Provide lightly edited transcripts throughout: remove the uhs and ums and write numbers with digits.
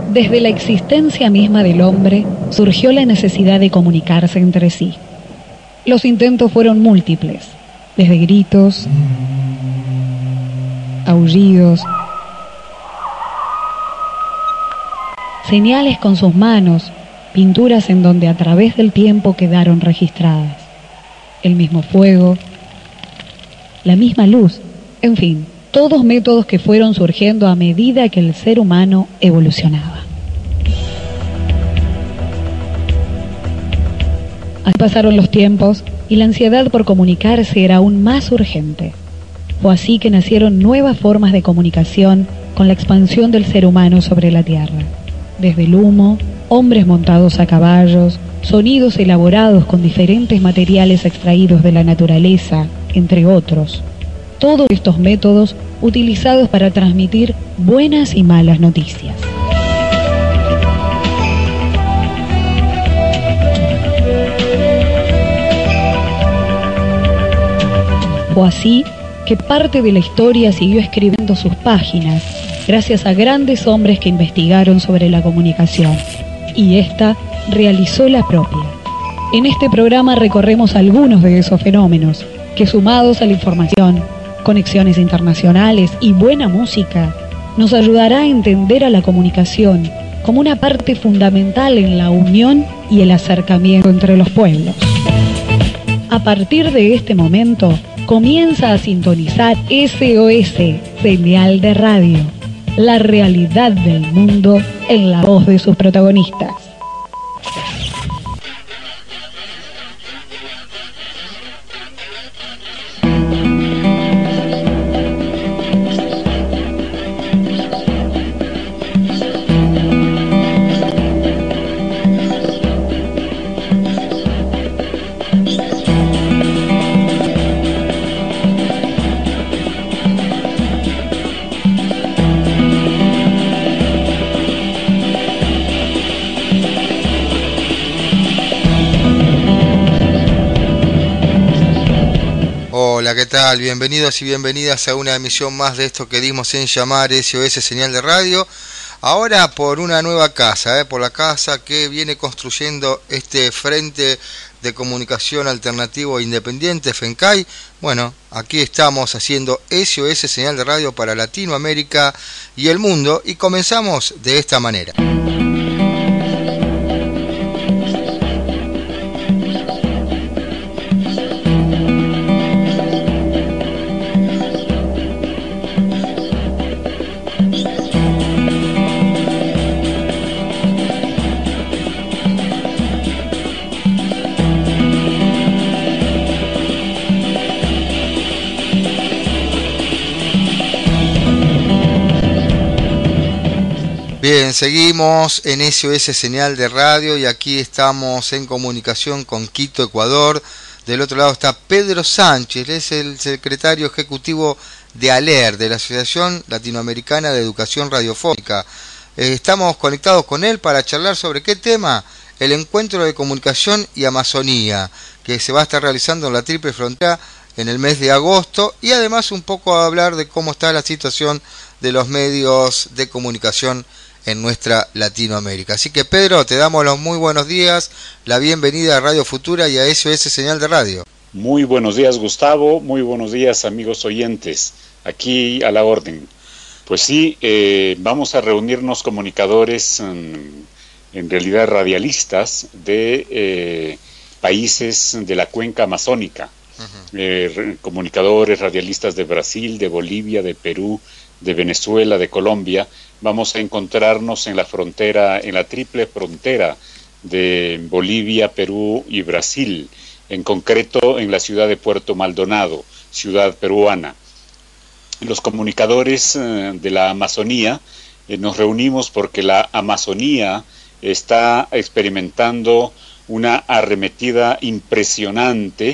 Desde la existencia misma del hombre surgió la necesidad de comunicarse entre sí. Los intentos fueron múltiples, desde gritos, aullidos, señales con sus manos, pinturas en donde a través del tiempo quedaron registradas. El mismo fuego, la misma luz, en fin, todos métodos que fueron surgiendo a medida que el ser humano evolucionaba. Así pasaron los tiempos y la ansiedad por comunicarse era aún más urgente. Fue así que nacieron nuevas formas de comunicación con la expansión del ser humano sobre la Tierra. Desde el humo, hombres montados a caballos, sonidos elaborados con diferentes materiales extraídos de la naturaleza, entre otros. Todos estos métodos utilizados para transmitir buenas y malas noticias. Fue así que parte de la historia siguió escribiendo sus páginas, gracias a grandes hombres que investigaron sobre la comunicación, y ésta realizó la propia. En este programa recorremos algunos de esos fenómenos, que sumados a la información, conexiones internacionales y buena música, nos ayudará a entender a la comunicación como una parte fundamental en la unión y el acercamiento entre los pueblos. A partir de este momento, comienza a sintonizar SOS, Señal de Radio, la realidad del mundo en la voz de sus protagonistas. Hola, ¿qué tal? Bienvenidos y bienvenidas a una emisión más de esto que dimos en llamar SOS Señal de Radio. Ahora por una nueva casa, por la casa que viene construyendo este Frente de Comunicación Alternativo e Independiente, FENCAI. Bueno, aquí estamos haciendo SOS Señal de Radio para Latinoamérica y el mundo, y comenzamos de esta manera. Bien, seguimos en SOS Señal de Radio y aquí estamos en comunicación con Quito, Ecuador. Del otro lado está Pedro Sánchez, es el secretario ejecutivo de ALER, de la Asociación Latinoamericana de Educación Radiofónica. Estamos conectados con él para charlar sobre qué tema: el encuentro de comunicación y Amazonía, que se va a estar realizando en la Triple Frontera en el mes de agosto, y además un poco a hablar de cómo está la situación de los medios de comunicación en nuestra Latinoamérica. Así que, Pedro, te damos los muy buenos días, la bienvenida a Radio Futura y a SOS Señal de Radio. Muy buenos días, Gustavo, muy buenos días, amigos oyentes, aquí a la orden. Pues sí, vamos a reunirnos comunicadores, en realidad radialistas, de países de la cuenca amazónica. Comunicadores radialistas de Brasil, de Bolivia, de Perú, de Venezuela, de Colombia. Vamos a encontrarnos en la frontera, en la triple frontera de Bolivia, Perú y Brasil, en concreto en la ciudad de Puerto Maldonado, ciudad peruana. Los comunicadores de la Amazonía nos reunimos porque la Amazonía está experimentando una arremetida impresionante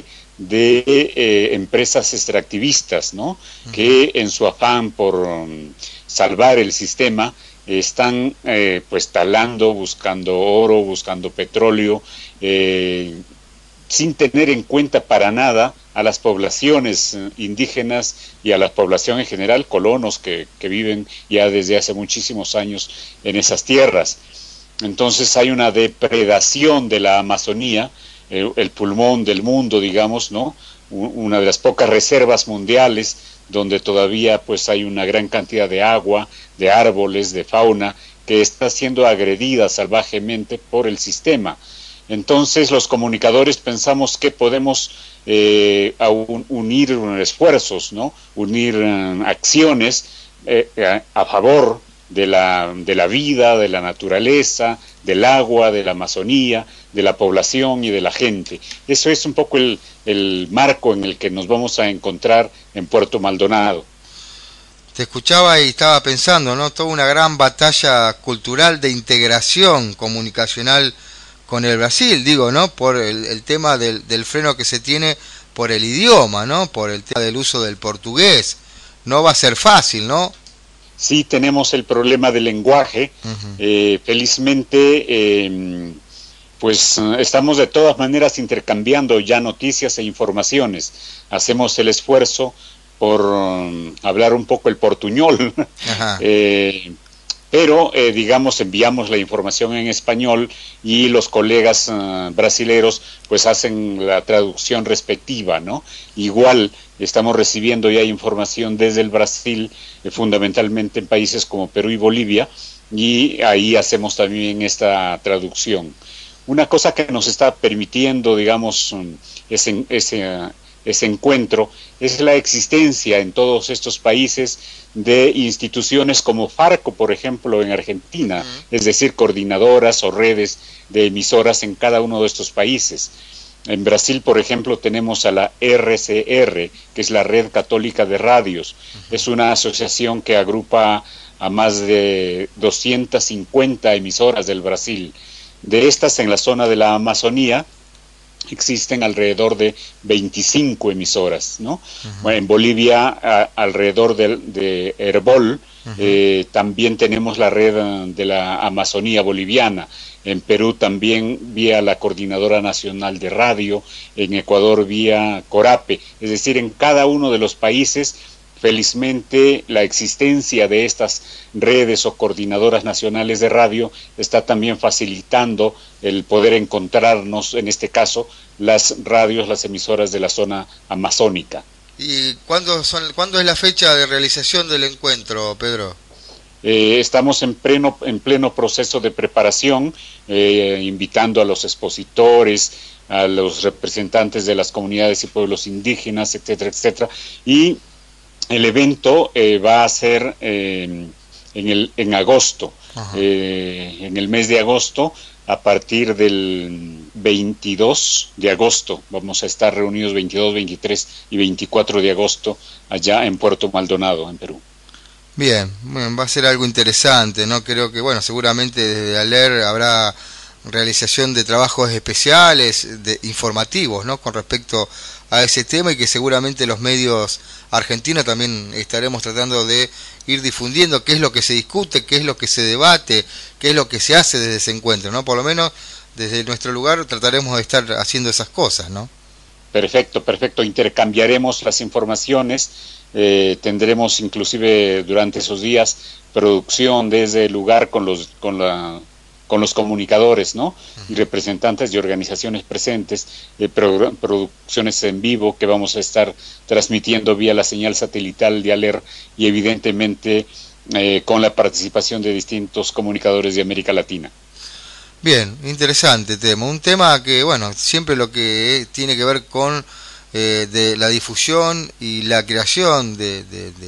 de empresas extractivistas, ¿no? Que en su afán por salvar el sistema están pues talando, buscando oro, buscando petróleo, sin tener en cuenta para nada a las poblaciones indígenas y a la población en general, colonos que viven ya desde hace muchísimos años en esas tierras. Entonces hay una depredación de la Amazonía, el pulmón del mundo, digamos, ¿no? Una de las pocas reservas mundiales donde todavía pues hay una gran cantidad de agua, de árboles, de fauna que está siendo agredida salvajemente por el sistema. Entonces los comunicadores pensamos que podemos unir esfuerzos, ¿no? Unir acciones a favor de la vida, de la naturaleza, del agua, de la Amazonía, de la población y de la gente. Eso es un poco el marco en el que nos vamos a encontrar en Puerto Maldonado. Te escuchaba y estaba pensando, ¿no? Toda una gran batalla cultural de integración comunicacional con el Brasil, digo, ¿no? Por el tema del freno que se tiene por el idioma, ¿no? Por el tema del uso del portugués. No va a ser fácil, ¿no? Sí, tenemos el problema del lenguaje. Felizmente, pues estamos de todas maneras intercambiando ya noticias e informaciones. Hacemos el esfuerzo por hablar un poco el portuñol, pero digamos enviamos la información en español y los colegas brasileros pues hacen la traducción respectiva, ¿no? Igual estamos recibiendo ya información desde el Brasil, fundamentalmente en países como Perú y Bolivia, y ahí hacemos también esta traducción. Una cosa que nos está permitiendo, digamos, ese encuentro es la existencia en todos estos países de instituciones como Farco, por ejemplo, en Argentina, es decir, coordinadoras o redes de emisoras en cada uno de estos países. En Brasil, por ejemplo, tenemos a la RCR, que es la Red Católica de Radios. Es una asociación que agrupa a más de 250 emisoras del Brasil. De estas, en la zona de la Amazonía, existen alrededor de 25 emisoras, ¿no? Bueno, en Bolivia, alrededor de Herbol, también tenemos la red de la Amazonía boliviana. En Perú también vía la Coordinadora Nacional de Radio, en Ecuador vía Corape. Es decir, en cada uno de los países, felizmente, la existencia de estas redes o coordinadoras nacionales de radio está también facilitando el poder encontrarnos, en este caso, las radios, las emisoras de la zona amazónica. ¿Y cuándo es la fecha de realización del encuentro, Pedro? Estamos en pleno proceso de preparación, invitando a los expositores, a los representantes de las comunidades y pueblos indígenas, etcétera, etcétera, y el evento va a ser en agosto, en el mes de agosto, a partir del 22 de agosto. Vamos a estar reunidos 22, 23 y 24 de agosto allá en Puerto Maldonado, en Perú. Bien, va a ser algo interesante, ¿no? Creo que, bueno, seguramente desde ALER habrá realización de trabajos especiales, informativos, ¿no? Con respecto a ese tema, y que seguramente los medios argentinos también estaremos tratando de ir difundiendo qué es lo que se discute, qué es lo que se debate, qué es lo que se hace desde ese encuentro, ¿no? Por lo menos desde nuestro lugar trataremos de estar haciendo esas cosas, ¿no? Perfecto, perfecto. Intercambiaremos las informaciones, tendremos inclusive durante esos días producción desde el lugar con los comunicadores, ¿no? Y representantes de organizaciones presentes, producciones en vivo que vamos a estar transmitiendo vía la señal satelital de ALER y evidentemente con la participación de distintos comunicadores de América Latina. Bien, interesante tema. Un tema que, bueno, siempre lo que tiene que ver con de la difusión y la creación de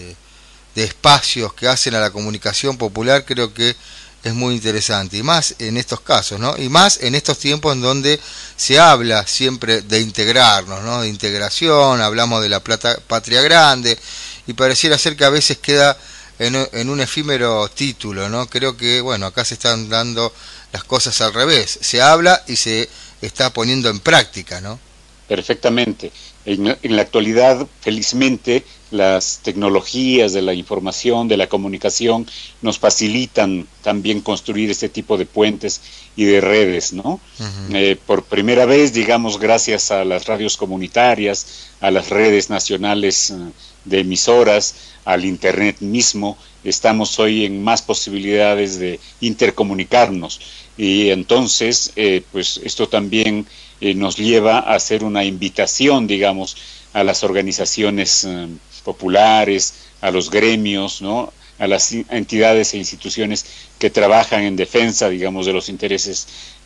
espacios que hacen a la comunicación popular, creo que es muy interesante, y más en estos casos, ¿no? Y más en estos tiempos en donde se habla siempre de integrarnos, ¿no? De integración, hablamos de la patria grande, y pareciera ser que a veces queda en un efímero título, ¿no? Creo que, bueno, acá se están dando las cosas al revés, se habla y se está poniendo en práctica, ¿no? Perfectamente. En la actualidad, felizmente, las tecnologías de la información, de la comunicación, nos facilitan también construir este tipo de puentes y de redes, ¿no? Por primera vez, digamos, gracias a las radios comunitarias, a las redes nacionales de emisoras, al Internet mismo, estamos hoy en más posibilidades de intercomunicarnos. Y entonces, pues esto también nos lleva a hacer una invitación, digamos, a las organizaciones populares, a los gremios, ¿no?, a las entidades e instituciones que trabajan en defensa, digamos, de los intereses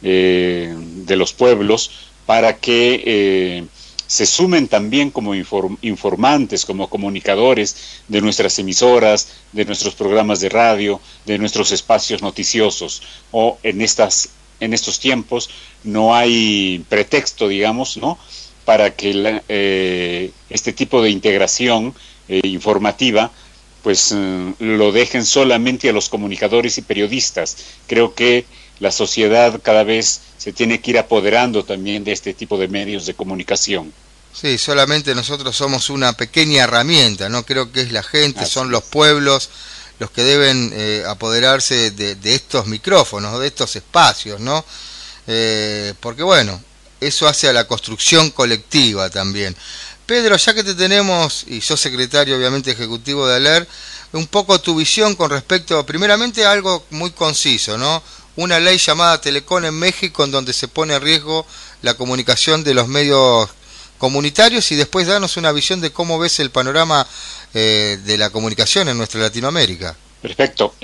de los pueblos, para que se sumen también como informantes, como comunicadores de nuestras emisoras, de nuestros programas de radio, de nuestros espacios noticiosos. O en estos tiempos no hay pretexto, digamos, ¿no?, para que este tipo de integración informativa pues lo dejen solamente a los comunicadores y periodistas. Creo que la sociedad cada vez se tiene que ir apoderando también de este tipo de medios de comunicación. Sí, solamente nosotros somos una pequeña herramienta, ¿no? Creo que es la gente, son los pueblos los que deben apoderarse de estos micrófonos, de estos espacios, ¿no? Porque bueno, eso hace a la construcción colectiva también. Pedro, ya que te tenemos, y sos secretario obviamente ejecutivo de ALER, un poco tu visión con respecto, primeramente, a algo muy conciso, ¿no? Una ley llamada Telecom en México, en donde se pone en riesgo la comunicación de los medios comunitarios, y después danos una visión de cómo ves el panorama de la comunicación en nuestra Latinoamérica. Perfecto.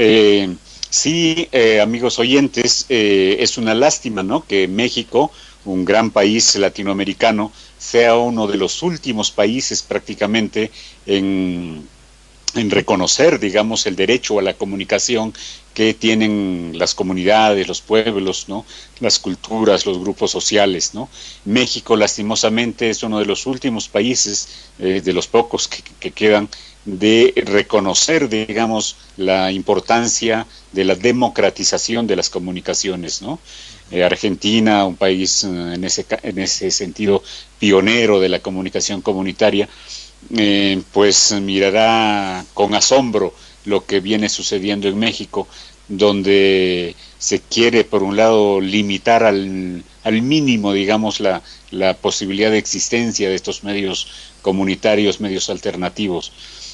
Sí, amigos oyentes, es una lástima, ¿no?, que México, un gran país latinoamericano, sea uno de los últimos países prácticamente en reconocer, digamos, el derecho a la comunicación que tienen las comunidades, los pueblos, ¿no?, las culturas, los grupos sociales, ¿no? México, lastimosamente, es uno de los últimos países, de los pocos que quedan, de reconocer, digamos, la importancia de la democratización de las comunicaciones, ¿no? Argentina, un país en ese sentido pionero de la comunicación comunitaria, pues mirará con asombro lo que viene sucediendo en México, donde se quiere, por un lado, limitar al mínimo, digamos, la posibilidad de existencia de estos medios comunitarios, medios alternativos,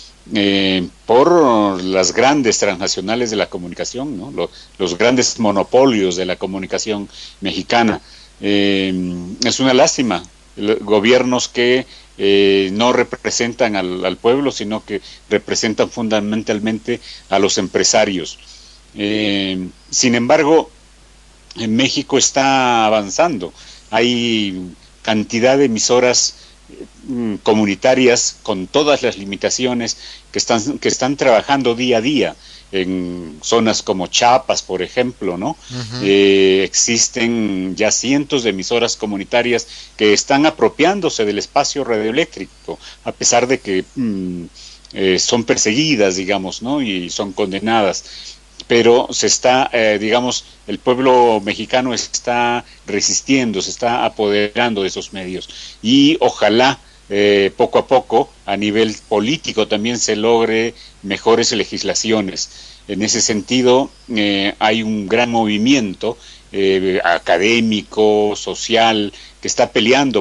por las grandes transnacionales de la comunicación, ¿no?, los grandes monopolios de la comunicación mexicana. Es una lástima, gobiernos que no representan al pueblo, sino que representan fundamentalmente a los empresarios. Sin embargo, en México está avanzando. Hay cantidad de emisoras comunitarias con todas las limitaciones que están trabajando día a día en zonas como Chiapas, por ejemplo, ¿no? Existen ya cientos de emisoras comunitarias que están apropiándose del espacio radioeléctrico, a pesar de que son perseguidas, digamos, ¿no?, y son condenadas. Pero se está, digamos, el pueblo mexicano está resistiendo, se está apoderando de esos medios, y ojalá poco a poco, a nivel político, también se logre mejores legislaciones. En ese sentido, hay un gran movimiento académico, social, que está peleando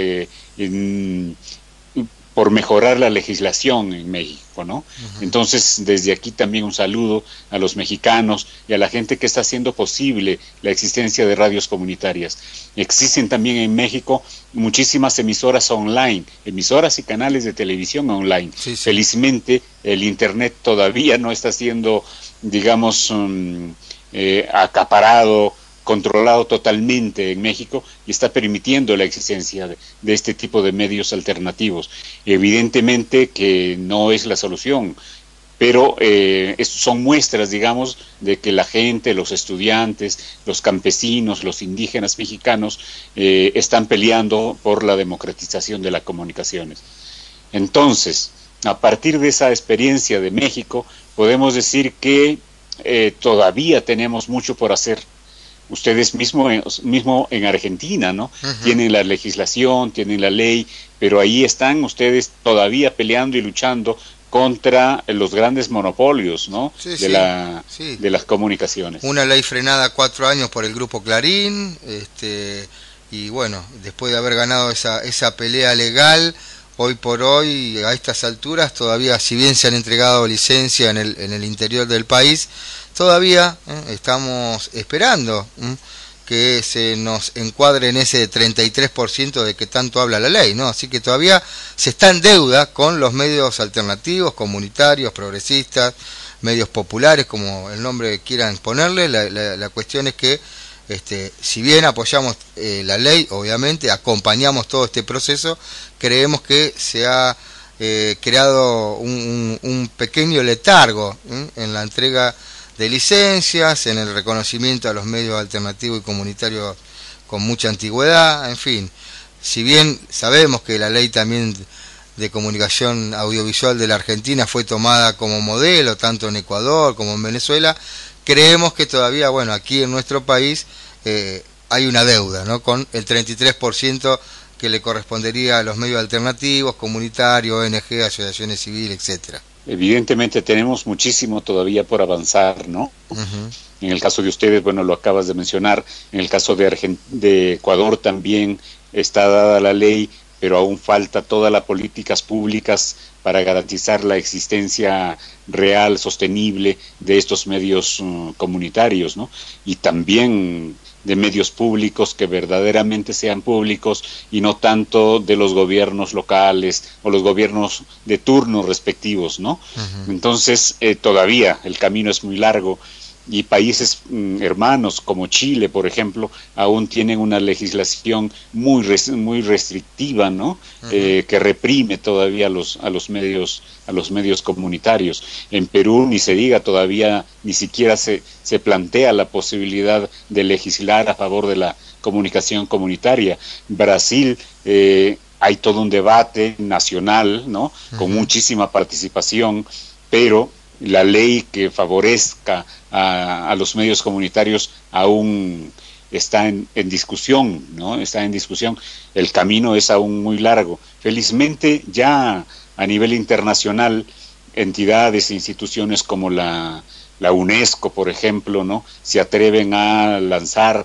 por mejorar la legislación en México, ¿no? Entonces, desde aquí también un saludo a los mexicanos y a la gente que está haciendo posible la existencia de radios comunitarias. Existen también en México muchísimas emisoras online, emisoras y canales de televisión online. Sí. Felizmente, el Internet todavía no está siendo, digamos, acaparado, controlado totalmente en México, y está permitiendo la existencia de este tipo de medios alternativos. Evidentemente que no es la solución, pero son muestras, digamos, de que la gente, los estudiantes, los campesinos, los indígenas mexicanos están peleando por la democratización de las comunicaciones. Entonces, a partir de esa experiencia de México, podemos decir que todavía tenemos mucho por hacer. ustedes mismo en Argentina, ¿no? Ujú. Tienen la legislación, tienen la ley, pero ahí están ustedes todavía peleando y luchando contra los grandes monopolios, ¿no? Sí, de sí, la sí. de las comunicaciones. Una ley frenada 4 años por el grupo Clarín, y bueno, después de haber ganado esa pelea legal, hoy por hoy, a estas alturas, todavía, si bien se han entregado licencia en el interior del país, todavía estamos esperando que se nos encuadre en ese 33% de que tanto habla la ley, ¿no? Así que todavía se está en deuda con los medios alternativos, comunitarios, progresistas, medios populares, como el nombre quieran ponerle. La cuestión es que si bien apoyamos la ley, obviamente acompañamos todo este proceso, creemos que se ha creado un pequeño letargo en la entrega de licencias, en el reconocimiento a los medios alternativos y comunitarios con mucha antigüedad, en fin. Si bien sabemos que la ley también de comunicación audiovisual de la Argentina fue tomada como modelo tanto en Ecuador como en Venezuela, creemos que todavía, bueno, aquí en nuestro país hay una deuda, ¿no? Con el 33% que le correspondería a los medios alternativos, comunitarios, ONG, asociaciones civiles, etcétera. Evidentemente tenemos muchísimo todavía por avanzar, ¿no? Uh-huh. En el caso de ustedes, bueno, lo acabas de mencionar, en el caso de Ecuador también está dada la ley, pero aún falta todas las políticas públicas para garantizar la existencia real, sostenible de estos medios comunitarios, ¿no? Y también de medios públicos que verdaderamente sean públicos y no tanto de los gobiernos locales o los gobiernos de turno respectivos, ¿no? Uh-huh. Entonces, todavía el camino es muy largo y países hermanos como Chile, por ejemplo, aún tienen una legislación muy restrictiva, ¿no? Uh-huh. Que reprime todavía a los medios comunitarios. En Perú ni se diga, todavía ni siquiera se plantea la posibilidad de legislar a favor de la comunicación comunitaria. Brasil, hay todo un debate nacional, ¿no? Uh-huh. Con muchísima participación, pero la ley que favorezca a los medios comunitarios aún está en discusión, ¿no? Está en discusión. El camino es aún muy largo. Felizmente ya a nivel internacional, entidades e instituciones como la UNESCO, por ejemplo, ¿no? Se atreven a lanzar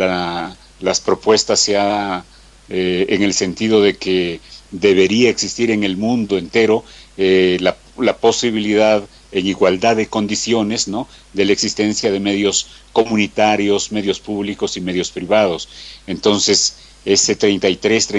las propuestas ya en el sentido de que debería existir en el mundo entero la posibilidad en igualdad de condiciones, ¿no? De la existencia de medios comunitarios, medios públicos y medios privados. Entonces, ese 33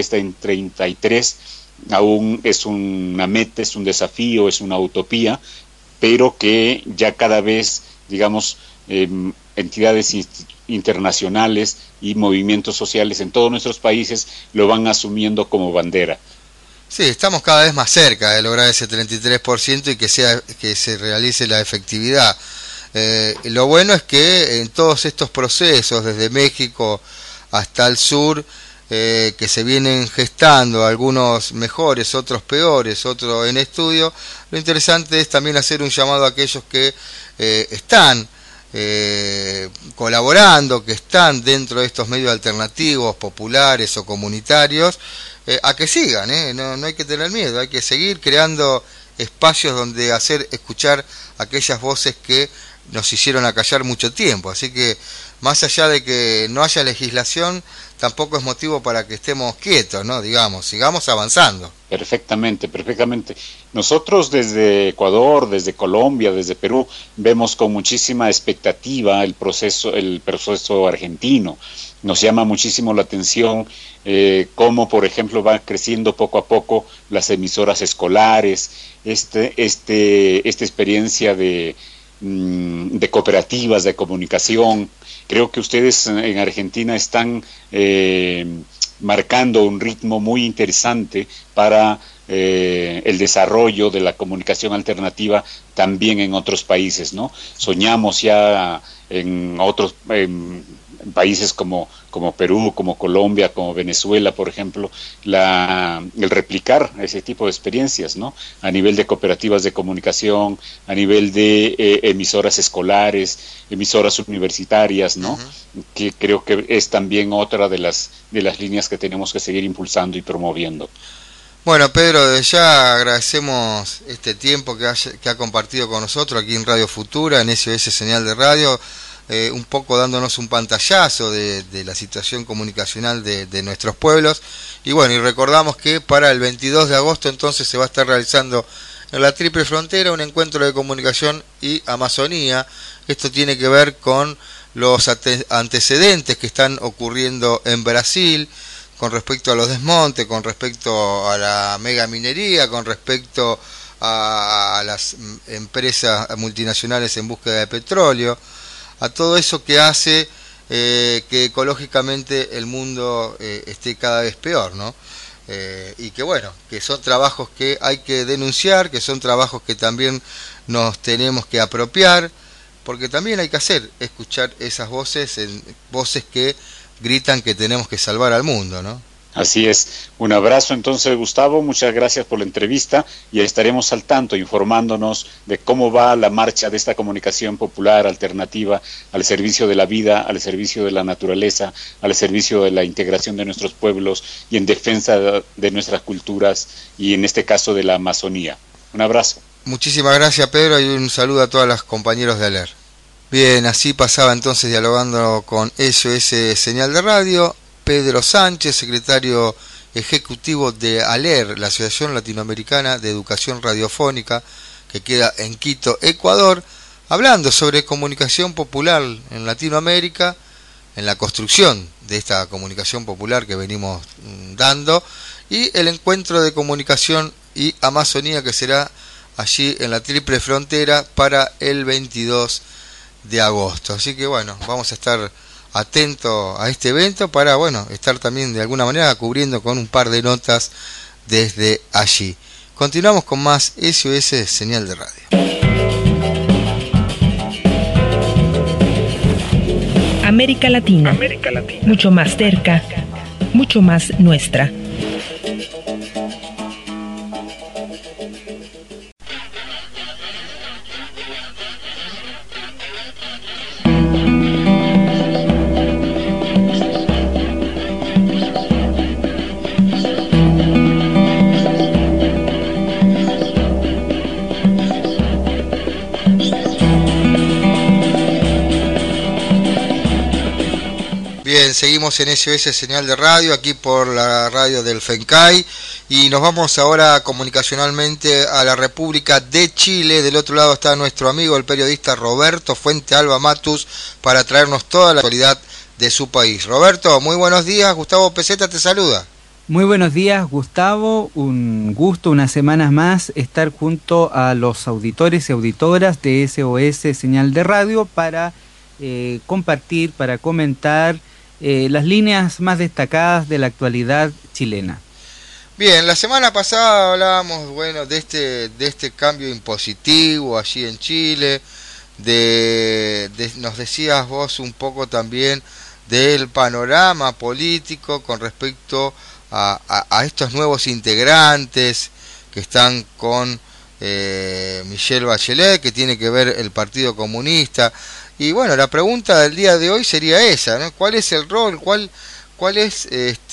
aún es una meta, es un desafío, es una utopía, pero que ya cada vez, digamos, entidades internacionales y movimientos sociales en todos nuestros países lo van asumiendo como bandera. Sí, estamos cada vez más cerca de lograr ese 33% y que se realice la efectividad. Lo bueno es que en todos estos procesos, desde México hasta el sur, que se vienen gestando, algunos mejores, otros peores, otros en estudio, lo interesante es también hacer un llamado a aquellos que están colaborando, que están dentro de estos medios alternativos, populares o comunitarios, a que sigan, no hay que tener miedo, hay que seguir creando espacios donde hacer escuchar aquellas voces que nos hicieron acallar mucho tiempo. Así que más allá de que no haya legislación, tampoco es motivo para que estemos quietos, ¿no? Digamos, sigamos avanzando. Perfectamente. Nosotros desde Ecuador, desde Colombia, desde Perú, vemos con muchísima expectativa el proceso argentino. Nos llama muchísimo la atención cómo, por ejemplo, va creciendo poco a poco las emisoras escolares, esta experiencia de cooperativas de comunicación. Creo que ustedes en Argentina están marcando un ritmo muy interesante para el desarrollo de la comunicación alternativa también en otros países, ¿no? Soñamos ya en países como Perú, como Colombia, como Venezuela, por ejemplo, el replicar ese tipo de experiencias, ¿no? A nivel de cooperativas de comunicación, a nivel de emisoras escolares, emisoras universitarias, ¿no? Uh-huh. Que creo que es también otra de las líneas que tenemos que seguir impulsando y promoviendo. Bueno, Pedro, desde ya agradecemos este tiempo que ha compartido con nosotros aquí en Radio Futura, en SOS Señal de Radio, un poco dándonos un pantallazo de la situación comunicacional de nuestros pueblos. Y bueno, y recordamos que para el 22 de agosto entonces se va a estar realizando en la Triple Frontera un encuentro de comunicación y Amazonía. Esto tiene que ver con los antecedentes que están ocurriendo en Brasil, con respecto a los desmontes, con respecto a la megaminería, con respecto a las empresas multinacionales en búsqueda de petróleo, a todo eso que hace que ecológicamente el mundo esté cada vez peor, ¿no? Y que bueno, que son trabajos que hay que denunciar, que son trabajos que también nos tenemos que apropiar, porque también hay que escuchar esas voces, voces que gritan que tenemos que salvar al mundo, ¿no? Así es. Un abrazo entonces, Gustavo, muchas gracias por la entrevista y estaremos al tanto informándonos de cómo va la marcha de esta comunicación popular alternativa al servicio de la vida, al servicio de la naturaleza, al servicio de la integración de nuestros pueblos y en defensa de nuestras culturas y en este caso de la Amazonía. Un abrazo. Muchísimas gracias, Pedro, y un saludo a todos los compañeros de ALER. Bien, así pasaba entonces dialogando con SOS Señal de Radio, Pedro Sánchez, secretario ejecutivo de ALER, la Asociación Latinoamericana de Educación Radiofónica, que queda en Quito, Ecuador, hablando sobre comunicación popular en Latinoamérica, en la construcción de esta comunicación popular que venimos dando, y el encuentro de comunicación y Amazonía que será allí en la Triple Frontera para el 22 de agosto. Así que bueno, vamos a estar atentos a este evento para bueno, estar también de alguna manera cubriendo con un par de notas desde allí. Continuamos con más SOS Señal de Radio. América Latina, mucho más cerca, mucho más nuestra. Bien, seguimos en SOS Señal de Radio, aquí por la radio del FENCAI, y nos vamos ahora comunicacionalmente a la República de Chile. Del otro lado está nuestro amigo, el periodista Roberto Fuente Alba Matus, para traernos toda la actualidad de su país. Roberto, muy buenos días, Gustavo Peseta te saluda. Muy buenos días, Gustavo, un gusto, unas semanas más, estar junto a los auditores y auditoras de SOS Señal de Radio para compartir, para comentar las líneas más destacadas de la actualidad chilena. Bien, la semana pasada hablábamos, bueno, de este cambio impositivo allí en Chile, nos decías vos un poco también del panorama político con respecto a estos nuevos integrantes que están con Michelle Bachelet, que tiene que ver el Partido Comunista. Y bueno, la pregunta del día de hoy sería esa, ¿no? ¿Cuál es el rol, cuál es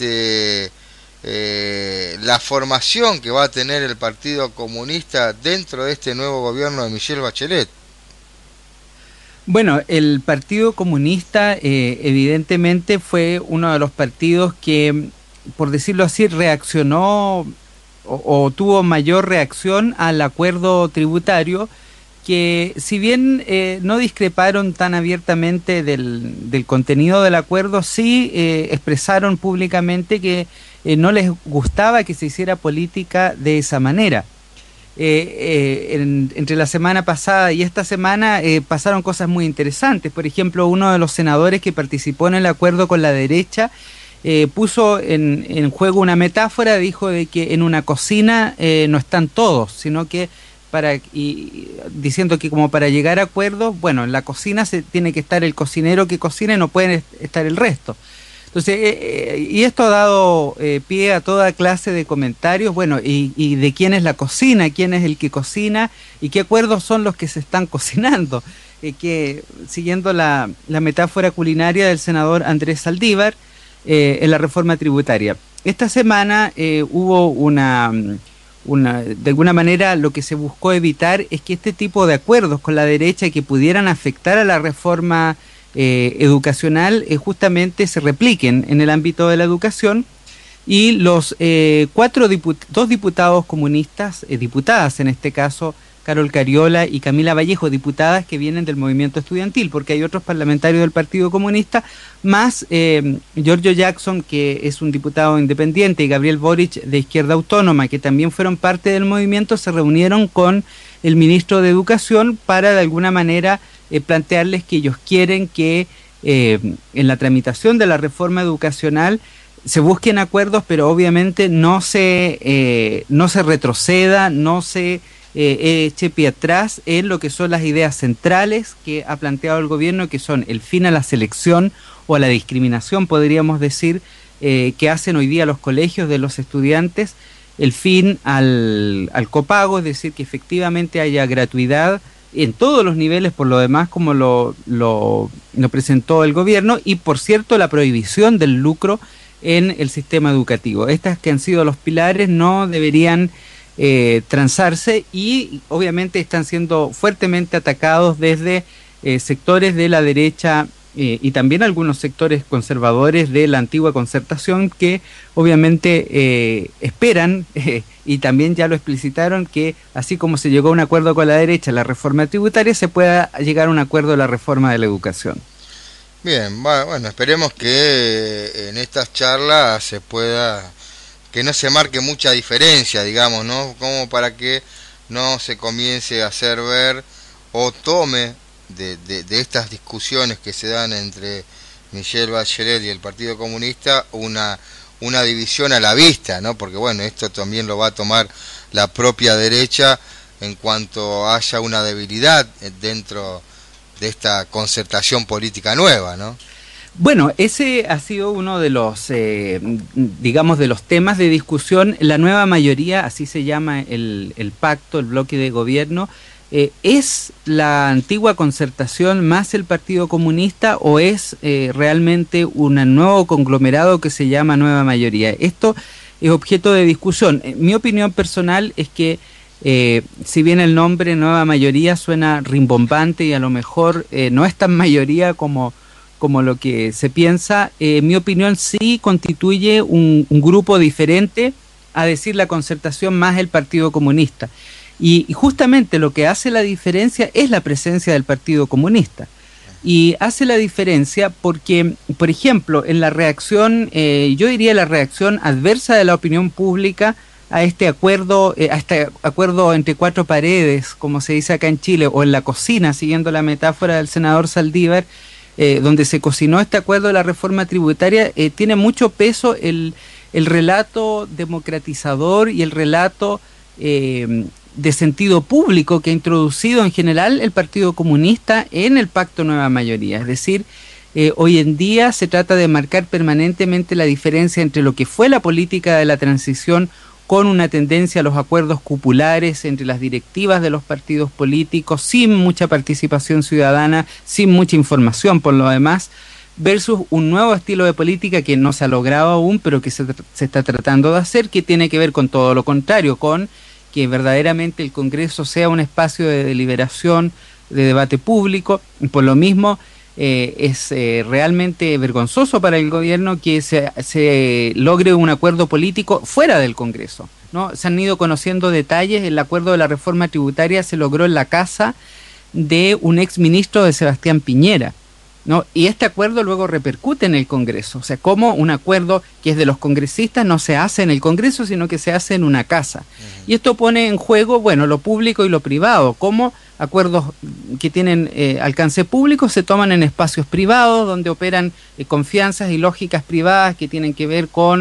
la formación que va a tener el Partido Comunista dentro de este nuevo gobierno de Michelle Bachelet? Bueno, el Partido Comunista evidentemente fue uno de los partidos que, por decirlo así, reaccionó o tuvo mayor reacción al acuerdo tributario, que si bien no discreparon tan abiertamente del contenido del acuerdo, sí expresaron públicamente que no les gustaba que se hiciera política de esa manera. Entre la semana pasada y esta semana pasaron cosas muy interesantes. Por ejemplo, uno de los senadores que participó en el acuerdo con la derecha puso en juego una metáfora, dijo de que en una cocina no están todos, sino que y diciendo que como para llegar a acuerdos, bueno, en la cocina se tiene que estar el cocinero que cocina y no pueden estar el resto. Entonces, y esto ha dado pie a toda clase de comentarios, bueno, y de quién es la cocina, quién es el que cocina y qué acuerdos son los que se están cocinando, que siguiendo la metáfora culinaria del senador Andrés Saldívar en la reforma tributaria. Esta semana hubo de alguna manera lo que se buscó evitar es que este tipo de acuerdos con la derecha que pudieran afectar a la reforma educacional justamente se repliquen en el ámbito de la educación, y los dos diputados comunistas, diputadas en este caso, Carol Cariola y Camila Vallejo, diputadas que vienen del movimiento estudiantil, porque hay otros parlamentarios del Partido Comunista, más Giorgio Jackson, que es un diputado independiente, y Gabriel Boric de Izquierda Autónoma, que también fueron parte del movimiento, se reunieron con el ministro de Educación para de alguna manera plantearles que ellos quieren que en la tramitación de la reforma educacional se busquen acuerdos, pero obviamente no se retroceda, no se eche pie atrás en lo que son las ideas centrales que ha planteado el gobierno, que son el fin a la selección o a la discriminación, podríamos decir, que hacen hoy día los colegios de los estudiantes, el fin al copago, es decir, que efectivamente haya gratuidad en todos los niveles, por lo demás, como lo presentó el gobierno, y por cierto la prohibición del lucro en el sistema educativo. Estas que han sido los pilares no deberían transarse, y obviamente están siendo fuertemente atacados desde sectores de la derecha y también algunos sectores conservadores de la antigua Concertación, que obviamente esperan y también ya lo explicitaron, que así como se llegó a un acuerdo con la derecha en la reforma tributaria, se pueda llegar a un acuerdo en la reforma de la educación. Bien, bueno, esperemos que en estas charlas se pueda, que no se marque mucha diferencia, digamos, ¿no? Como para que no se comience a hacer ver o tome de estas discusiones que se dan entre Michelle Bachelet y el Partido Comunista una división a la vista, ¿no? Porque bueno, esto también lo va a tomar la propia derecha en cuanto haya una debilidad dentro de esta concertación política nueva, ¿no? Bueno, ese ha sido uno de los, digamos, de los temas de discusión. La nueva mayoría, así se llama el pacto, el bloque de gobierno, ¿es la antigua Concertación más el Partido Comunista o es realmente un nuevo conglomerado que se llama nueva mayoría? Esto es objeto de discusión. Mi opinión personal es que si bien el nombre nueva mayoría suena rimbombante y a lo mejor no es tan mayoría como lo que se piensa, mi opinión sí constituye un grupo diferente a decir la Concertación más el Partido Comunista. Y justamente lo que hace la diferencia es la presencia del Partido Comunista. Y hace la diferencia porque, por ejemplo, en la reacción, yo diría la reacción adversa de la opinión pública a este acuerdo entre cuatro paredes, como se dice acá en Chile, o en la cocina, siguiendo la metáfora del senador Saldívar, donde se cocinó este acuerdo de la reforma tributaria, tiene mucho peso el relato democratizador y el relato de sentido público que ha introducido en general el Partido Comunista en el Pacto Nueva Mayoría. Es decir, hoy en día se trata de marcar permanentemente la diferencia entre lo que fue la política de la transición, con una tendencia a los acuerdos cupulares entre las directivas de los partidos políticos, sin mucha participación ciudadana, sin mucha información por lo demás, versus un nuevo estilo de política que no se ha logrado aún, pero que se está tratando de hacer, que tiene que ver con todo lo contrario, con que verdaderamente el Congreso sea un espacio de deliberación, de debate público. Por lo mismo, es realmente vergonzoso para el gobierno que se logre un acuerdo político fuera del Congreso, ¿no? Se han ido conociendo detalles. El acuerdo de la reforma tributaria se logró en la casa de un exministro de Sebastián Piñera, ¿no? Y este acuerdo luego repercute en el Congreso. O sea, como un acuerdo que es de los congresistas no se hace en el Congreso, sino que se hace en una casa. Y esto pone en juego, bueno, lo público y lo privado, como acuerdos que tienen alcance público se toman en espacios privados donde operan confianzas y lógicas privadas que tienen que ver con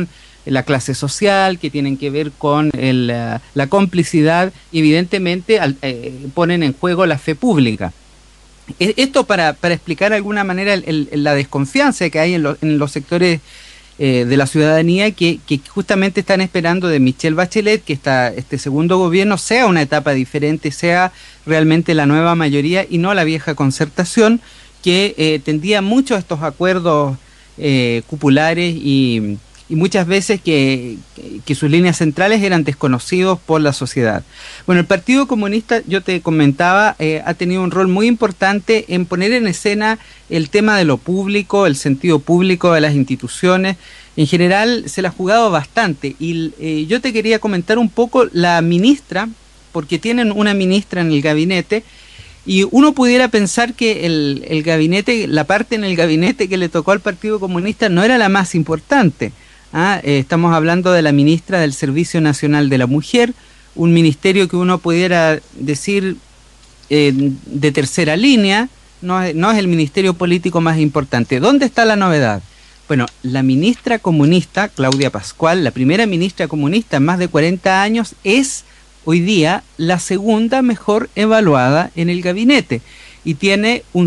la clase social, que tienen que ver con la complicidad, y evidentemente ponen en juego la fe pública. Esto para explicar de alguna manera la desconfianza que hay en los sectores de la ciudadanía que justamente están esperando de Michelle Bachelet que este segundo gobierno sea una etapa diferente, sea realmente la nueva mayoría y no la vieja concertación que tendía mucho a estos acuerdos cupulares y muchas veces que sus líneas centrales eran desconocidos por la sociedad. Bueno, el Partido Comunista, yo te comentaba, ha tenido un rol muy importante en poner en escena el tema de lo público, el sentido público de las instituciones. En general se la ha jugado bastante y yo te quería comentar un poco la ministra, porque tienen una ministra en el gabinete, y uno pudiera pensar que el gabinete, la parte en el gabinete que le tocó al Partido Comunista no era la más importante. Estamos hablando de la ministra del Servicio Nacional de la Mujer, un ministerio que uno pudiera decir de tercera línea, no es el ministerio político más importante. ¿Dónde está la novedad? Bueno, la ministra comunista, Claudia Pascual, la primera ministra comunista en más de 40 años, es hoy día la segunda mejor evaluada en el gabinete y tiene un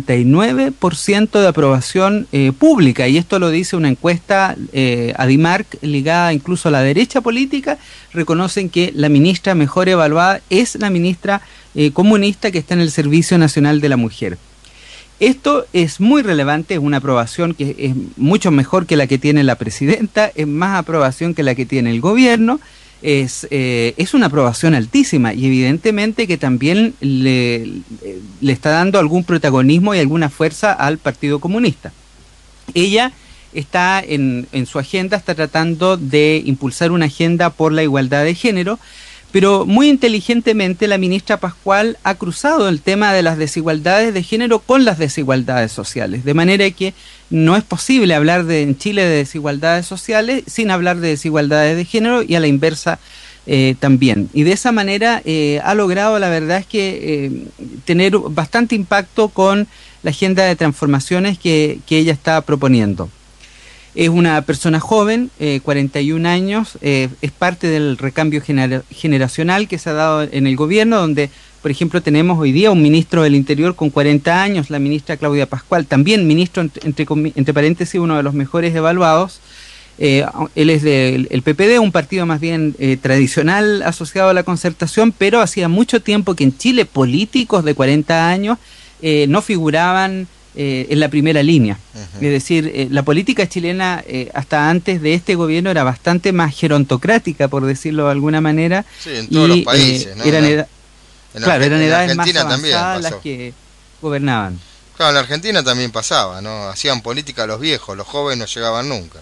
79% de aprobación pública, y esto lo dice una encuesta Adimark ligada incluso a la derecha política. Reconocen que la ministra mejor evaluada es la ministra comunista que está en el Servicio Nacional de la Mujer. Esto es muy relevante, es una aprobación que es mucho mejor que la que tiene la presidenta, es más aprobación que la que tiene el gobierno. Es una aprobación altísima y evidentemente que también le está dando algún protagonismo y alguna fuerza al Partido Comunista. Ella está en su agenda, está tratando de impulsar una agenda por la igualdad de género, pero muy inteligentemente la ministra Pascual ha cruzado el tema de las desigualdades de género con las desigualdades sociales, de manera que no es posible hablar en Chile de desigualdades sociales sin hablar de desigualdades de género, y a la inversa también. Y de esa manera ha logrado, la verdad es que tener bastante impacto con la agenda de transformaciones que ella está proponiendo. Es una persona joven, 41 años, es parte del recambio generacional que se ha dado en el gobierno, donde, por ejemplo, tenemos hoy día un ministro del Interior con 40 años, la ministra Claudia Pascual, también ministro, entre paréntesis, uno de los mejores evaluados. Él es del PPD, un partido más bien tradicional asociado a la concertación, pero hacía mucho tiempo que en Chile políticos de 40 años no figuraban en la primera línea. Es decir, la política chilena hasta antes de este gobierno era bastante más gerontocrática, por decirlo de alguna manera. Sí, en todos los países, ¿no? Eran edades más Argentina avanzadas las que gobernaban. Claro, en la Argentina también pasaba, ¿no? Hacían política los viejos, los jóvenes no llegaban nunca.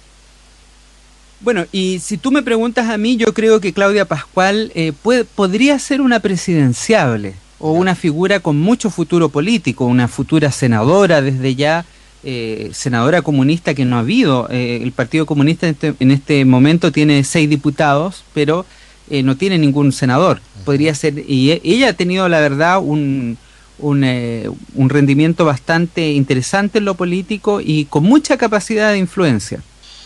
Bueno, y si tú me preguntas a mí, yo creo que Claudia Pascual podría ser una presidenciable, o una figura con mucho futuro político, una futura senadora desde ya, senadora comunista que no ha habido. El Partido Comunista en este momento tiene 6 diputados, pero no tiene ningún senador. Podría ser, y ella ha tenido, la verdad, un rendimiento bastante interesante en lo político y con mucha capacidad de influencia.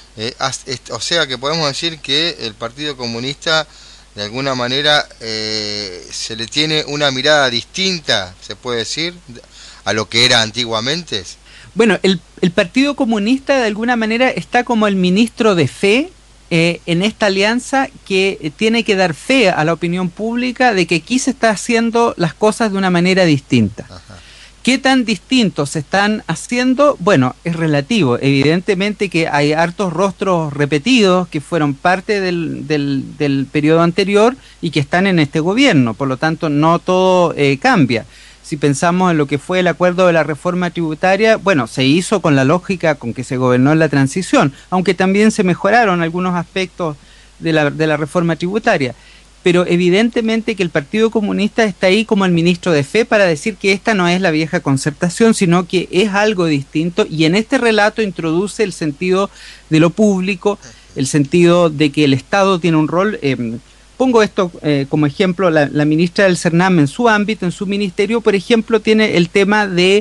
O sea que podemos decir que el Partido Comunista de alguna manera se le tiene una mirada distinta, se puede decir, a lo que era antiguamente. Bueno, el Partido Comunista de alguna manera está como el ministro de fe en esta alianza que tiene que dar fe a la opinión pública de que aquí se está haciendo las cosas de una manera distinta. Ajá. ¿Qué tan distintos se están haciendo? Bueno, es relativo. Evidentemente que hay hartos rostros repetidos que fueron parte del periodo anterior y que están en este gobierno. Por lo tanto, no todo cambia. Si pensamos en lo que fue el acuerdo de la reforma tributaria, bueno, se hizo con la lógica con que se gobernó en la transición, aunque también se mejoraron algunos aspectos de la reforma tributaria. Pero evidentemente que el Partido Comunista está ahí como el ministro de fe para decir que esta no es la vieja concertación, sino que es algo distinto, y en este relato introduce el sentido de lo público, el sentido de que el Estado tiene un rol. Pongo esto como ejemplo, la ministra del CERNAM en su ámbito, en su ministerio, por ejemplo, tiene el tema de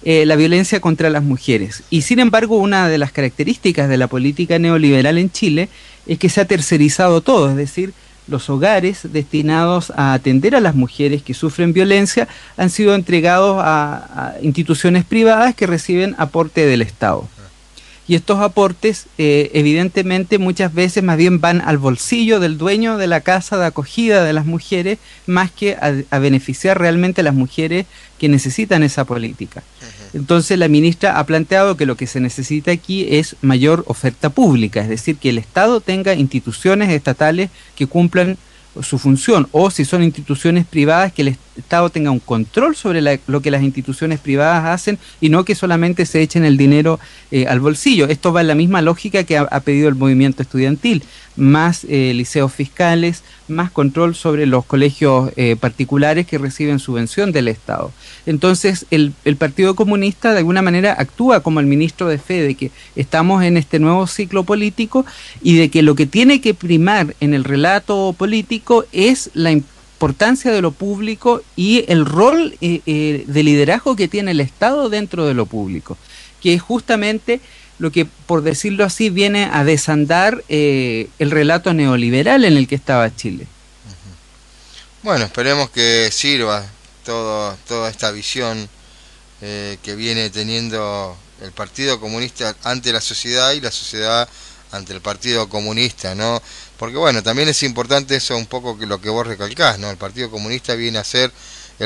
la violencia contra las mujeres. Y sin embargo, una de las características de la política neoliberal en Chile es que se ha tercerizado todo, es decir, los hogares destinados a atender a las mujeres que sufren violencia han sido entregados a instituciones privadas que reciben aporte del Estado. Y estos aportes, evidentemente, muchas veces más bien van al bolsillo del dueño de la casa de acogida de las mujeres, más que a beneficiar realmente a las mujeres que necesitan esa política. Entonces la ministra ha planteado que lo que se necesita aquí es mayor oferta pública, es decir, que el Estado tenga instituciones estatales que cumplan su función, o si son instituciones privadas, que el Estado tenga un control sobre lo que las instituciones privadas hacen y no que solamente se echen el dinero al bolsillo. Esto va en la misma lógica que ha pedido el movimiento estudiantil: más liceos fiscales, más control sobre los colegios particulares que reciben subvención del Estado. Entonces el Partido Comunista de alguna manera actúa como el ministro de fe de que estamos en este nuevo ciclo político y de que lo que tiene que primar en el relato político es la importancia de lo público y el rol de liderazgo que tiene el Estado dentro de lo público, que es justamente lo que, por decirlo así, viene a desandar el relato neoliberal en el que estaba Chile. Bueno, esperemos que sirva toda esta visión que viene teniendo el Partido Comunista ante la sociedad y la sociedad ante el Partido Comunista, ¿no? Porque bueno, también es importante eso un poco que lo que vos recalcás, ¿no? El Partido Comunista viene a ser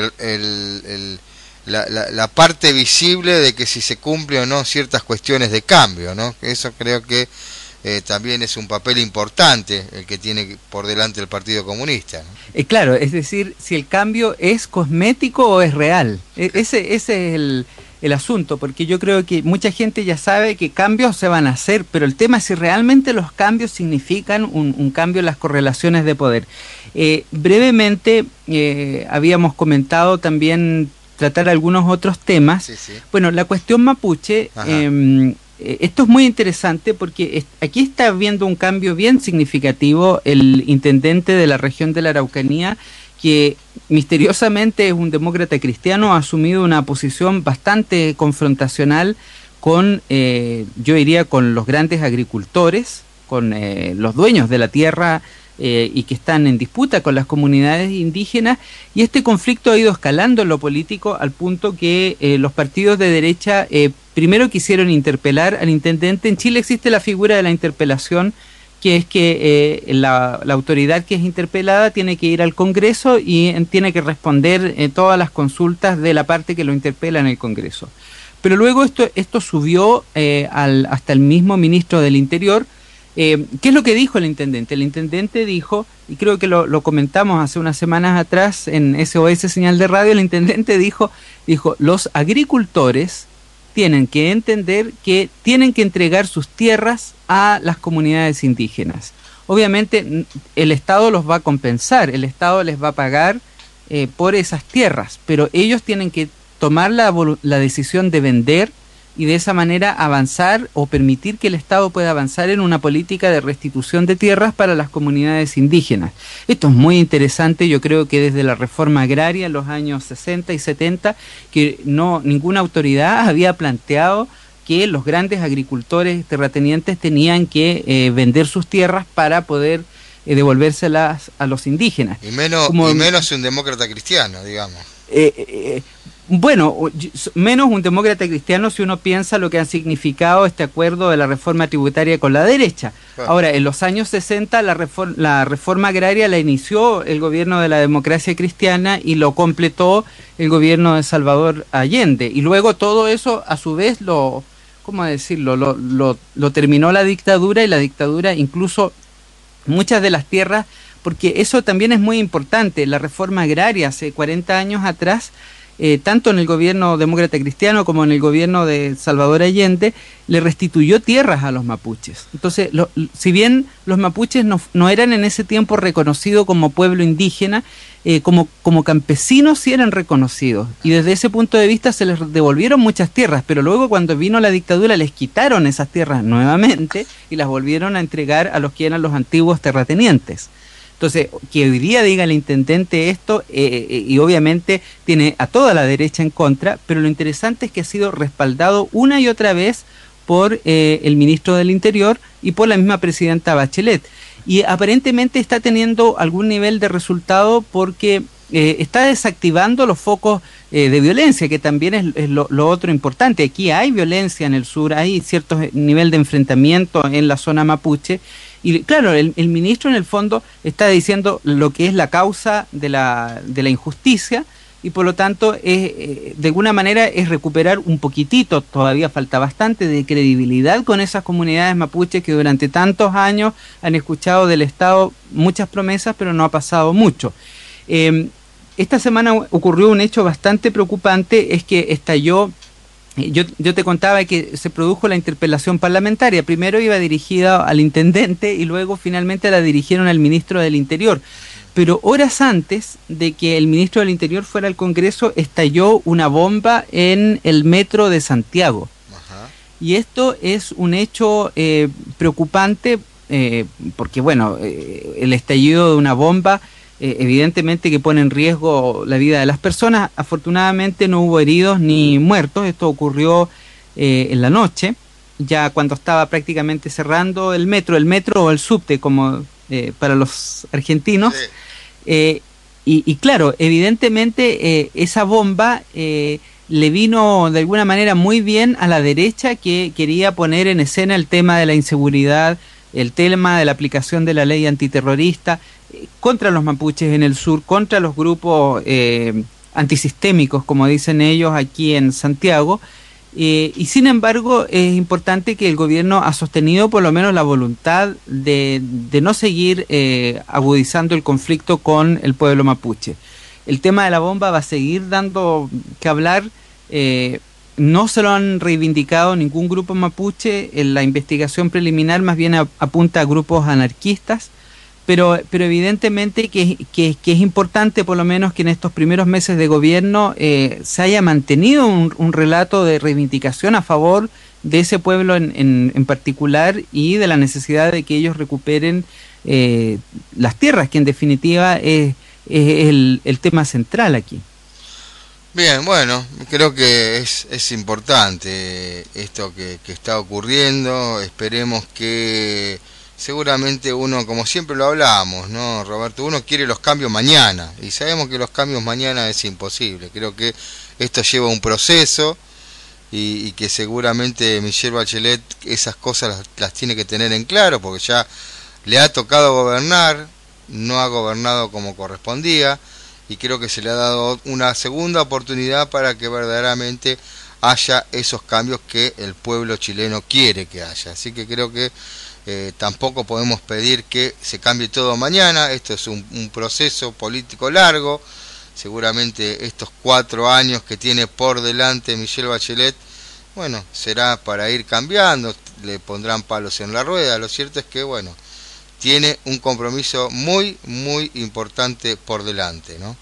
la parte visible de que si se cumple o no ciertas cuestiones de cambio, ¿no? Eso creo que también es un papel importante el que tiene por delante el Partido Comunista, ¿no? Claro, es decir, si el cambio es cosmético o es real. Ese es el asunto, porque yo creo que mucha gente ya sabe que cambios se van a hacer, pero el tema es si realmente los cambios significan un cambio en las correlaciones de poder. Brevemente, habíamos comentado también tratar algunos otros temas. Sí, sí. Bueno, la cuestión mapuche, esto es muy interesante porque aquí está habiendo un cambio bien significativo. El intendente de la región de la Araucanía, que misteriosamente es un demócrata cristiano, ha asumido una posición bastante confrontacional con, yo diría, con los grandes agricultores, con los dueños de la tierra y que están en disputa con las comunidades indígenas, y este conflicto ha ido escalando en lo político al punto que los partidos de derecha primero quisieron interpelar al intendente. En Chile existe la figura de la interpelación, que es que la autoridad que es interpelada tiene que ir al Congreso y tiene que responder todas las consultas de la parte que lo interpela en el Congreso. Pero luego esto subió hasta el mismo ministro del Interior. ¿Qué es lo que dijo el intendente? El intendente dijo, y creo que lo comentamos hace unas semanas atrás en SOS Señal de Radio, el intendente dijo, los agricultores tienen que entender que tienen que entregar sus tierras a las comunidades indígenas. Obviamente el Estado los va a compensar, el Estado les va a pagar por esas tierras, pero ellos tienen que tomar la decisión de vender y de esa manera avanzar o permitir que el Estado pueda avanzar en una política de restitución de tierras para las comunidades indígenas. Esto es muy interesante. Yo creo que desde la reforma agraria en los años 60 y 70, que ninguna autoridad había planteado que los grandes agricultores terratenientes tenían que vender sus tierras para poder devolvérselas a los indígenas. Y menos un demócrata cristiano, digamos. Bueno, menos un demócrata cristiano si uno piensa lo que ha significado este acuerdo de la reforma tributaria con la derecha. Claro. Ahora, en los años 60 la reforma agraria la inició el gobierno de la democracia cristiana y lo completó el gobierno de Salvador Allende. Y luego todo eso, a su vez, lo terminó la dictadura, y la dictadura incluso muchas de las tierras, porque eso también es muy importante, la reforma agraria hace 40 años atrás, tanto en el gobierno demócrata cristiano como en el gobierno de Salvador Allende, le restituyó tierras a los mapuches. Entonces, si bien los mapuches no eran en ese tiempo reconocidos como pueblo indígena, como campesinos sí eran reconocidos, y desde ese punto de vista se les devolvieron muchas tierras, pero luego cuando vino la dictadura les quitaron esas tierras nuevamente y las volvieron a entregar a los que eran los antiguos terratenientes. Entonces, que hoy día diga el intendente esto, y obviamente tiene a toda la derecha en contra, pero lo interesante es que ha sido respaldado una y otra vez por el ministro del Interior y por la misma presidenta Bachelet. Y aparentemente está teniendo algún nivel de resultado porque está desactivando los focos de violencia, que también es lo otro importante. Aquí hay violencia en el sur, hay cierto nivel de enfrentamiento en la zona mapuche, y claro, el ministro en el fondo está diciendo lo que es la causa de la injusticia, y por lo tanto de alguna manera es recuperar un poquitito, todavía falta bastante, de credibilidad con esas comunidades mapuches que durante tantos años han escuchado del Estado muchas promesas, pero no ha pasado mucho. Esta semana ocurrió un hecho bastante preocupante, es que estalló, yo te contaba que se produjo la interpelación parlamentaria. Primero iba dirigida al intendente y luego finalmente la dirigieron al ministro del Interior. Pero horas antes de que el ministro del Interior fuera al Congreso, estalló una bomba en el metro de Santiago. Ajá. Y esto es un hecho preocupante porque, bueno, el estallido de una bomba evidentemente que pone en riesgo la vida de las personas. Afortunadamente no hubo heridos ni muertos. Esto ocurrió en la noche, ya cuando estaba prácticamente cerrando el metro o el subte, como para los argentinos. Sí. Y claro, evidentemente esa bomba le vino de alguna manera muy bien a la derecha, que quería poner en escena el tema de la inseguridad, el tema de la aplicación de la ley antiterrorista contra los mapuches en el sur, contra los grupos antisistémicos, como dicen ellos aquí en Santiago, y sin embargo es importante que el gobierno ha sostenido por lo menos la voluntad de no seguir agudizando el conflicto con el pueblo mapuche. El tema de la bomba va a seguir dando que hablar. No se lo han reivindicado ningún grupo mapuche. En la investigación preliminar más bien apunta a grupos anarquistas, pero evidentemente que es importante por lo menos que en estos primeros meses de gobierno se haya mantenido un relato de reivindicación a favor de ese pueblo en particular, y de la necesidad de que ellos recuperen las tierras, que en definitiva es el tema central aquí. Bien, bueno, creo que es importante esto que está ocurriendo. Esperemos que seguramente uno, como siempre lo hablamos, ¿no, Roberto? Uno quiere los cambios mañana, y sabemos que los cambios mañana es imposible. Creo que esto lleva un proceso, y que seguramente Michelle Bachelet esas cosas las tiene que tener en claro, porque ya le ha tocado gobernar, no ha gobernado como correspondía, y creo que se le ha dado una segunda oportunidad para que verdaderamente haya esos cambios que el pueblo chileno quiere que haya. Así que creo que tampoco podemos pedir que se cambie todo mañana. Esto es un proceso político largo. Seguramente estos 4 años que tiene por delante Michelle Bachelet, bueno, será para ir cambiando, le pondrán palos en la rueda. Lo cierto es que, bueno, tiene un compromiso muy, muy importante por delante, ¿no?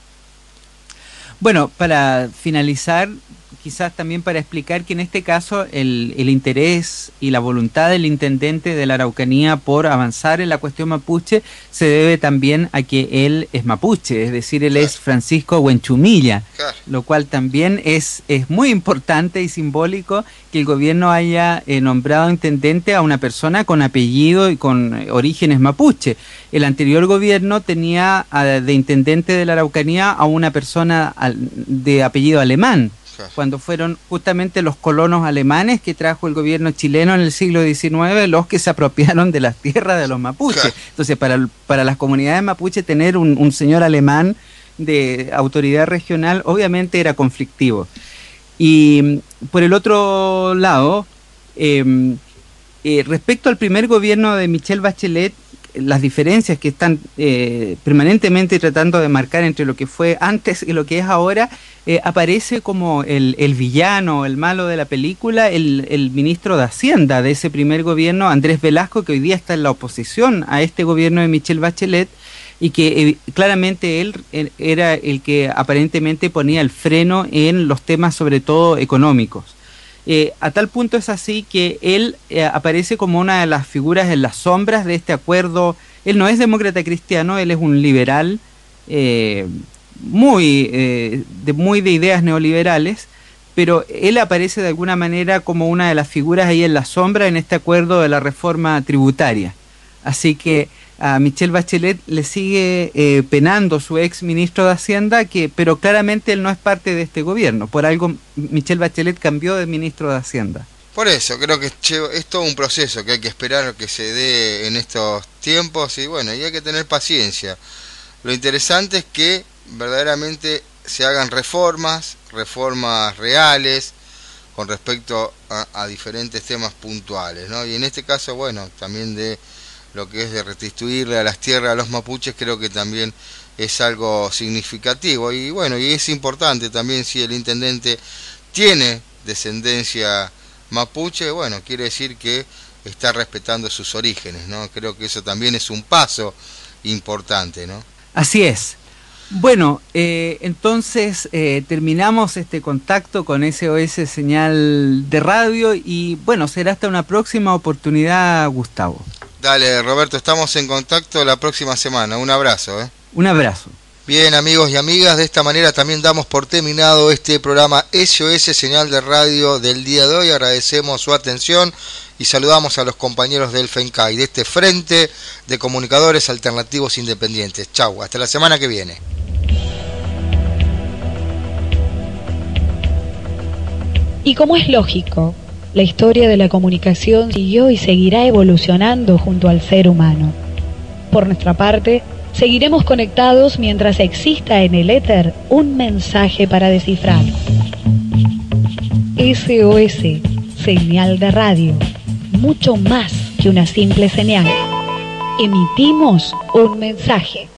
Bueno, para finalizar, quizás también para explicar que en este caso el interés y la voluntad del intendente de la Araucanía por avanzar en la cuestión mapuche se debe también a que él es mapuche, es decir, él es Francisco Huenchumilla, lo cual también es muy importante y simbólico que el gobierno haya nombrado intendente a una persona con apellido y con orígenes mapuche. El anterior gobierno tenía de intendente de la Araucanía a una persona de apellido alemán, cuando fueron justamente los colonos alemanes que trajo el gobierno chileno en el siglo XIX los que se apropiaron de las tierras de los mapuches. Entonces, para las comunidades mapuche tener un señor alemán de autoridad regional obviamente era conflictivo. Y por el otro lado, respecto al primer gobierno de Michelle Bachelet, las diferencias que están permanentemente tratando de marcar entre lo que fue antes y lo que es ahora, aparece como el villano, el malo de la película, el ministro de Hacienda de ese primer gobierno, Andrés Velasco, que hoy día está en la oposición a este gobierno de Michelle Bachelet, y que claramente él era el que aparentemente ponía el freno en los temas sobre todo económicos. A tal punto es así que él aparece como una de las figuras en las sombras de este acuerdo Él no es demócrata cristiano, él es un liberal muy de ideas neoliberales, pero él aparece de alguna manera como una de las figuras ahí en la sombra en este acuerdo de la reforma tributaria. Así que a Michelle Bachelet le sigue penando su ex ministro de Hacienda, pero claramente él no es parte de este gobierno. Por algo Michelle Bachelet cambió de ministro de Hacienda. Por eso, creo que es todo un proceso que hay que esperar que se dé en estos tiempos y bueno, y hay que tener paciencia. Lo interesante es que verdaderamente se hagan reformas reales con respecto a diferentes temas puntuales, ¿no? Y en este caso, bueno, también de lo que es de restituirle a las tierras a los mapuches, creo que también es algo significativo. Y bueno, y es importante también si el intendente tiene descendencia mapuche, bueno, quiere decir que está respetando sus orígenes, ¿no? Creo que eso también es un paso importante, ¿no? Así es. Bueno, entonces terminamos este contacto con SOS Señal de Radio y bueno, será hasta una próxima oportunidad, Gustavo. Dale, Roberto, estamos en contacto la próxima semana. Un abrazo, ¿eh? Un abrazo. Bien, amigos y amigas, de esta manera también damos por terminado este programa SOS Señal de Radio del día de hoy. Agradecemos su atención y saludamos a los compañeros del FENCAI, de este Frente de Comunicadores Alternativos Independientes. Chau, hasta la semana que viene. Y como es lógico, la historia de la comunicación siguió y seguirá evolucionando junto al ser humano. Por nuestra parte, seguiremos conectados mientras exista en el éter un mensaje para descifrar. SOS, señal de radio, mucho más que una simple señal. Emitimos un mensaje.